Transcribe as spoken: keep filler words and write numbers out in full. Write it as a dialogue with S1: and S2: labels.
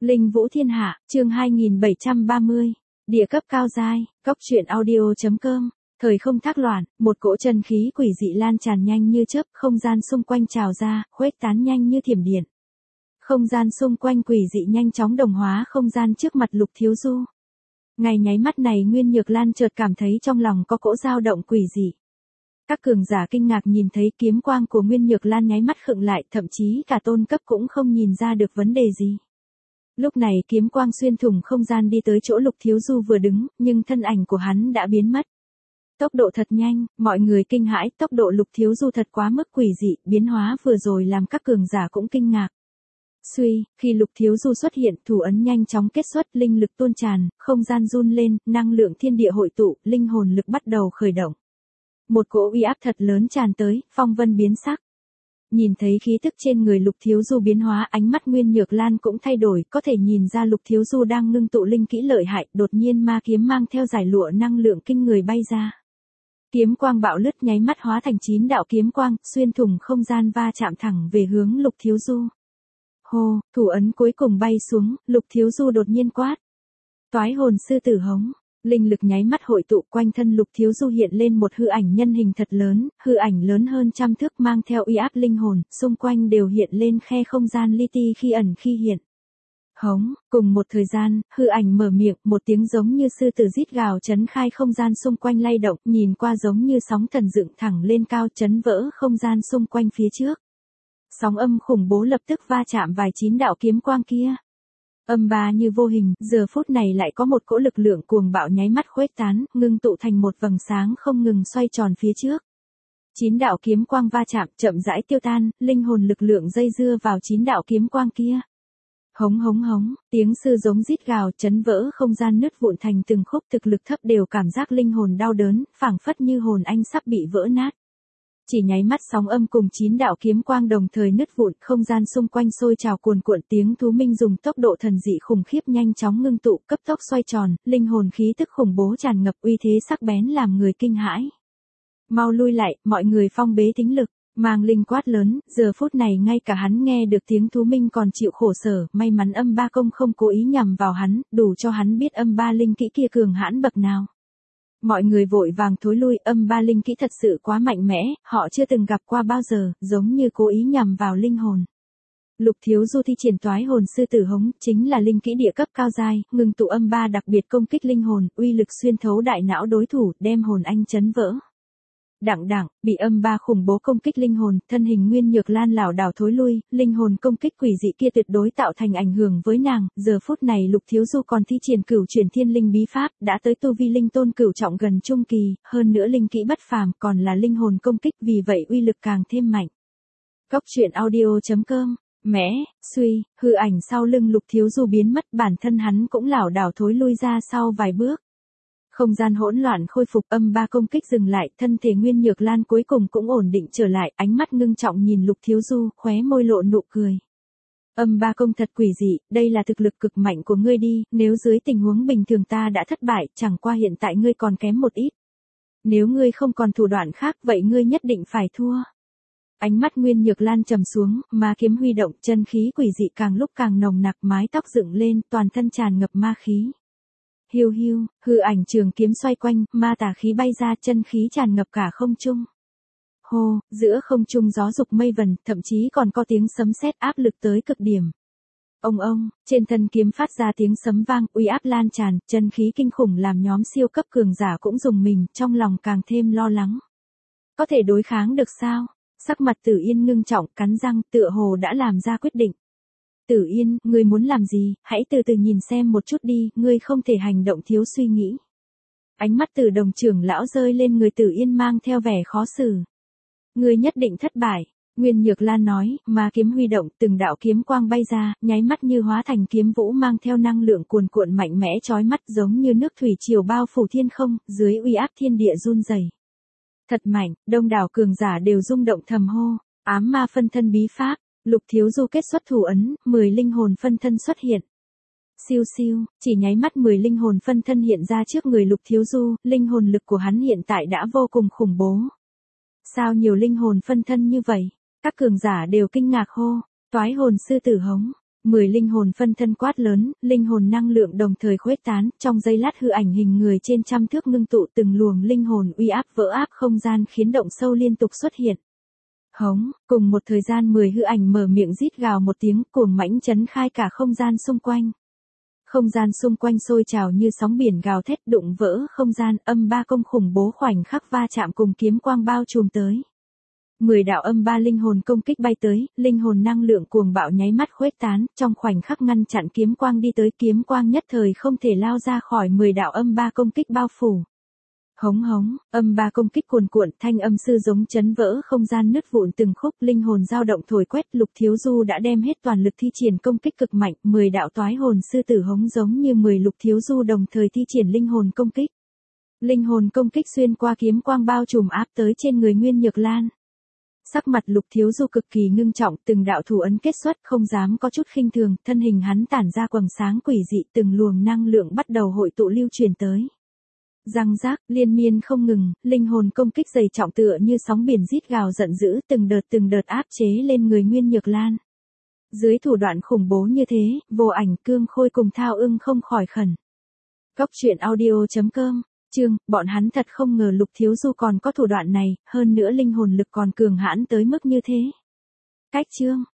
S1: Linh Vũ Thiên Hạ, chương hai nghìn bảy trăm ba mươi. Địa cấp cao giai, cốc truyện audio chấm com. Thời không thác loạn, một cỗ chân khí quỷ dị lan tràn nhanh như chớp, không gian xung quanh trào ra, khuếch tán nhanh như thiểm điện. Không gian xung quanh quỷ dị nhanh chóng đồng hóa không gian trước mặt Lục Thiếu Du. Ngay nháy mắt này Nguyên Nhược Lan chợt cảm thấy trong lòng có cỗ dao động quỷ dị. Các cường giả kinh ngạc nhìn thấy kiếm quang của Nguyên Nhược Lan nháy mắt khựng lại, thậm chí cả tôn cấp cũng không nhìn ra được vấn đề gì. Lúc này kiếm quang xuyên thủng không gian đi tới chỗ Lục Thiếu Du vừa đứng, nhưng thân ảnh của hắn đã biến mất. Tốc độ thật nhanh, mọi người kinh hãi, tốc độ Lục Thiếu Du thật quá mức quỷ dị, biến hóa vừa rồi làm các cường giả cũng kinh ngạc. Suy, khi Lục Thiếu Du xuất hiện, thủ ấn nhanh chóng kết xuất, linh lực tuôn tràn, không gian run lên, năng lượng thiên địa hội tụ, linh hồn lực bắt đầu khởi động. Một cỗ uy áp thật lớn tràn tới, phong vân biến sắc. Nhìn thấy khí tức trên người Lục Thiếu Du biến hóa, ánh mắt Nguyên Nhược Lan cũng thay đổi, có thể nhìn ra Lục Thiếu Du đang ngưng tụ linh kỹ lợi hại, đột nhiên ma kiếm mang theo giải lụa năng lượng kinh người bay ra. Kiếm quang bạo lướt nháy mắt hóa thành chín đạo kiếm quang, xuyên thủng không gian va chạm thẳng về hướng Lục Thiếu Du. Hô, thủ ấn cuối cùng bay xuống, Lục Thiếu Du đột nhiên quát. Toái hồn sư tử hống. Linh lực nháy mắt hội tụ, quanh thân Lục Thiếu Du hiện lên một hư ảnh nhân hình thật lớn, hư ảnh lớn hơn trăm thước mang theo uy áp linh hồn, xung quanh đều hiện lên khe không gian li ti khi ẩn khi hiện. Hống, cùng một thời gian, hư ảnh mở miệng, một tiếng giống như sư tử rít gào chấn khai không gian xung quanh lay động, nhìn qua giống như sóng thần dựng thẳng lên cao chấn vỡ không gian xung quanh phía trước. Sóng âm khủng bố lập tức va chạm vài chín đạo kiếm quang kia. Âm ba như vô hình, giờ phút này lại có một cỗ lực lượng cuồng bạo nháy mắt khuếch tán, ngưng tụ thành một vầng sáng không ngừng xoay tròn phía trước. Chín đạo kiếm quang va chạm, chậm rãi tiêu tan, linh hồn lực lượng dây dưa vào chín đạo kiếm quang kia. Hống hống hống, tiếng sư giống rít gào chấn vỡ không gian nứt vụn thành từng khúc, thực lực thấp đều cảm giác linh hồn đau đớn, phảng phất như hồn anh sắp bị vỡ nát. Chỉ nháy mắt sóng âm cùng chín đạo kiếm quang đồng thời nứt vụn, không gian xung quanh sôi trào cuồn cuộn, tiếng thú minh dùng tốc độ thần dị khủng khiếp nhanh chóng ngưng tụ, cấp tốc xoay tròn, linh hồn khí tức khủng bố tràn ngập, uy thế sắc bén làm người kinh hãi. Mau lui lại, mọi người phong bế tính lực, mang linh quát lớn, giờ phút này ngay cả hắn nghe được tiếng thú minh còn chịu khổ sở, may mắn âm ba công không cố ý nhằm vào hắn, đủ cho hắn biết âm ba linh kỹ kia cường hãn bậc nào. Mọi người vội vàng thối lui, âm ba linh kỹ thật sự quá mạnh mẽ, họ chưa từng gặp qua bao giờ, giống như cố ý nhằm vào linh hồn. Lục Thiếu Du thi triển toái hồn sư tử hống, chính là linh kỹ địa cấp cao giai, ngừng tụ âm ba đặc biệt công kích linh hồn, uy lực xuyên thấu đại não đối thủ, đem hồn anh chấn vỡ. Đặng đặng, bị âm ba khủng bố công kích linh hồn, thân hình Nguyên Nhược Lan lảo đảo thối lui, linh hồn công kích quỷ dị kia tuyệt đối tạo thành ảnh hưởng với nàng, giờ phút này Lục Thiếu Du còn thi triển cửu chuyển thiên linh bí pháp, đã tới tu vi linh tôn cửu trọng gần trung kỳ, hơn nữa linh kỹ bất phàm, còn là linh hồn công kích, vì vậy uy lực càng thêm mạnh. Cốc truyện audio chấm com. Mẽ, suy, hư ảnh sau lưng Lục Thiếu Du biến mất, bản thân hắn cũng lảo đảo thối lui ra sau vài bước. Không gian hỗn loạn khôi phục, âm ba công kích dừng lại, thân thể Nguyên Nhược Lan cuối cùng cũng ổn định trở lại, ánh mắt ngưng trọng nhìn Lục Thiếu Du, khóe môi lộ nụ cười. Âm ba công thật quỷ dị, đây là thực lực cực mạnh của ngươi đi, nếu dưới tình huống bình thường ta đã thất bại, chẳng qua hiện tại ngươi còn kém một ít. Nếu ngươi không còn thủ đoạn khác, vậy ngươi nhất định phải thua. Ánh mắt Nguyên Nhược Lan trầm xuống, ma kiếm huy động, chân khí quỷ dị càng lúc càng nồng nặc, mái tóc dựng lên, toàn thân tràn ngập ma khí. Hiu hiu, hư ảnh trường kiếm xoay quanh, ma tà khí bay ra, chân khí tràn ngập cả không trung. Hô, giữa không trung gió dục mây vần, thậm chí còn có tiếng sấm sét áp lực tới cực điểm. Ông ông, trên thân kiếm phát ra tiếng sấm vang, uy áp lan tràn, chân khí kinh khủng làm nhóm siêu cấp cường giả cũng rùng mình, trong lòng càng thêm lo lắng. Có thể đối kháng được sao? Sắc mặt Tử Yên ngưng trọng, cắn răng, tựa hồ đã làm ra quyết định. Tử Yên, ngươi muốn làm gì, hãy từ từ nhìn xem một chút đi, ngươi không thể hành động thiếu suy nghĩ. Ánh mắt Tử Đồng trưởng lão rơi lên người Tử Yên mang theo vẻ khó xử. Ngươi nhất định thất bại, Nguyên Nhược Lan nói, ma kiếm huy động, từng đạo kiếm quang bay ra, nháy mắt như hóa thành kiếm vũ mang theo năng lượng cuồn cuộn mạnh mẽ chói mắt giống như nước thủy triều bao phủ thiên không, dưới uy áp thiên địa run rẩy. Thật mạnh, đông đảo cường giả đều rung động thầm hô, ám ma phân thân bí pháp. Lục Thiếu Du kết xuất thủ ấn, mười linh hồn phân thân xuất hiện. Siêu siêu, chỉ nháy mắt mười linh hồn phân thân hiện ra trước người Lục Thiếu Du, linh hồn lực của hắn hiện tại đã vô cùng khủng bố. Sao nhiều linh hồn phân thân như vậy? Các cường giả đều kinh ngạc hô, toái hồn sư tử hống. Mười linh hồn phân thân quát lớn, linh hồn năng lượng đồng thời khuếch tán, trong giây lát hư ảnh hình người trên trăm thước ngưng tụ từng luồng linh hồn uy áp vỡ áp không gian khiến động sâu liên tục xuất hiện. Hống, cùng một thời gian mười hư ảnh mở miệng rít gào một tiếng cuồng mãnh chấn khai cả không gian xung quanh. Không gian xung quanh sôi trào như sóng biển gào thét đụng vỡ không gian, âm ba công khủng bố khoảnh khắc va chạm cùng kiếm quang bao trùm tới. Mười đạo âm ba linh hồn công kích bay tới, linh hồn năng lượng cuồng bạo nháy mắt khuếch tán, trong khoảnh khắc ngăn chặn kiếm quang đi tới, kiếm quang nhất thời không thể lao ra khỏi mười đạo âm ba công kích bao phủ. Hống hống, âm ba công kích cuồn cuộn, thanh âm sư giống chấn vỡ không gian nứt vụn từng khúc, linh hồn dao động thổi quét, Lục Thiếu Du đã đem hết toàn lực thi triển công kích cực mạnh, mười đạo toái hồn sư tử hống giống như mười Lục Thiếu Du đồng thời thi triển linh hồn công kích. Linh hồn công kích xuyên qua kiếm quang bao trùm áp tới trên người Nguyên Nhược Lan. Sắc mặt Lục Thiếu Du cực kỳ ngưng trọng, từng đạo thủ ấn kết xuất, không dám có chút khinh thường, thân hình hắn tản ra quầng sáng quỷ dị, từng luồng năng lượng bắt đầu hội tụ lưu truyền tới. Răng rác, liên miên không ngừng, linh hồn công kích dày trọng tựa như sóng biển rít gào giận dữ, từng đợt từng đợt áp chế lên người Nguyên Nhược Lan. Dưới thủ đoạn khủng bố như thế, Vô Ảnh, Cương Khôi cùng Thao Ưng không khỏi khẩn. Góc truyện audio chấm com, chương, bọn hắn thật không ngờ Lục Thiếu Du còn có thủ đoạn này, hơn nữa linh hồn lực còn cường hãn tới mức như thế. Cách chương.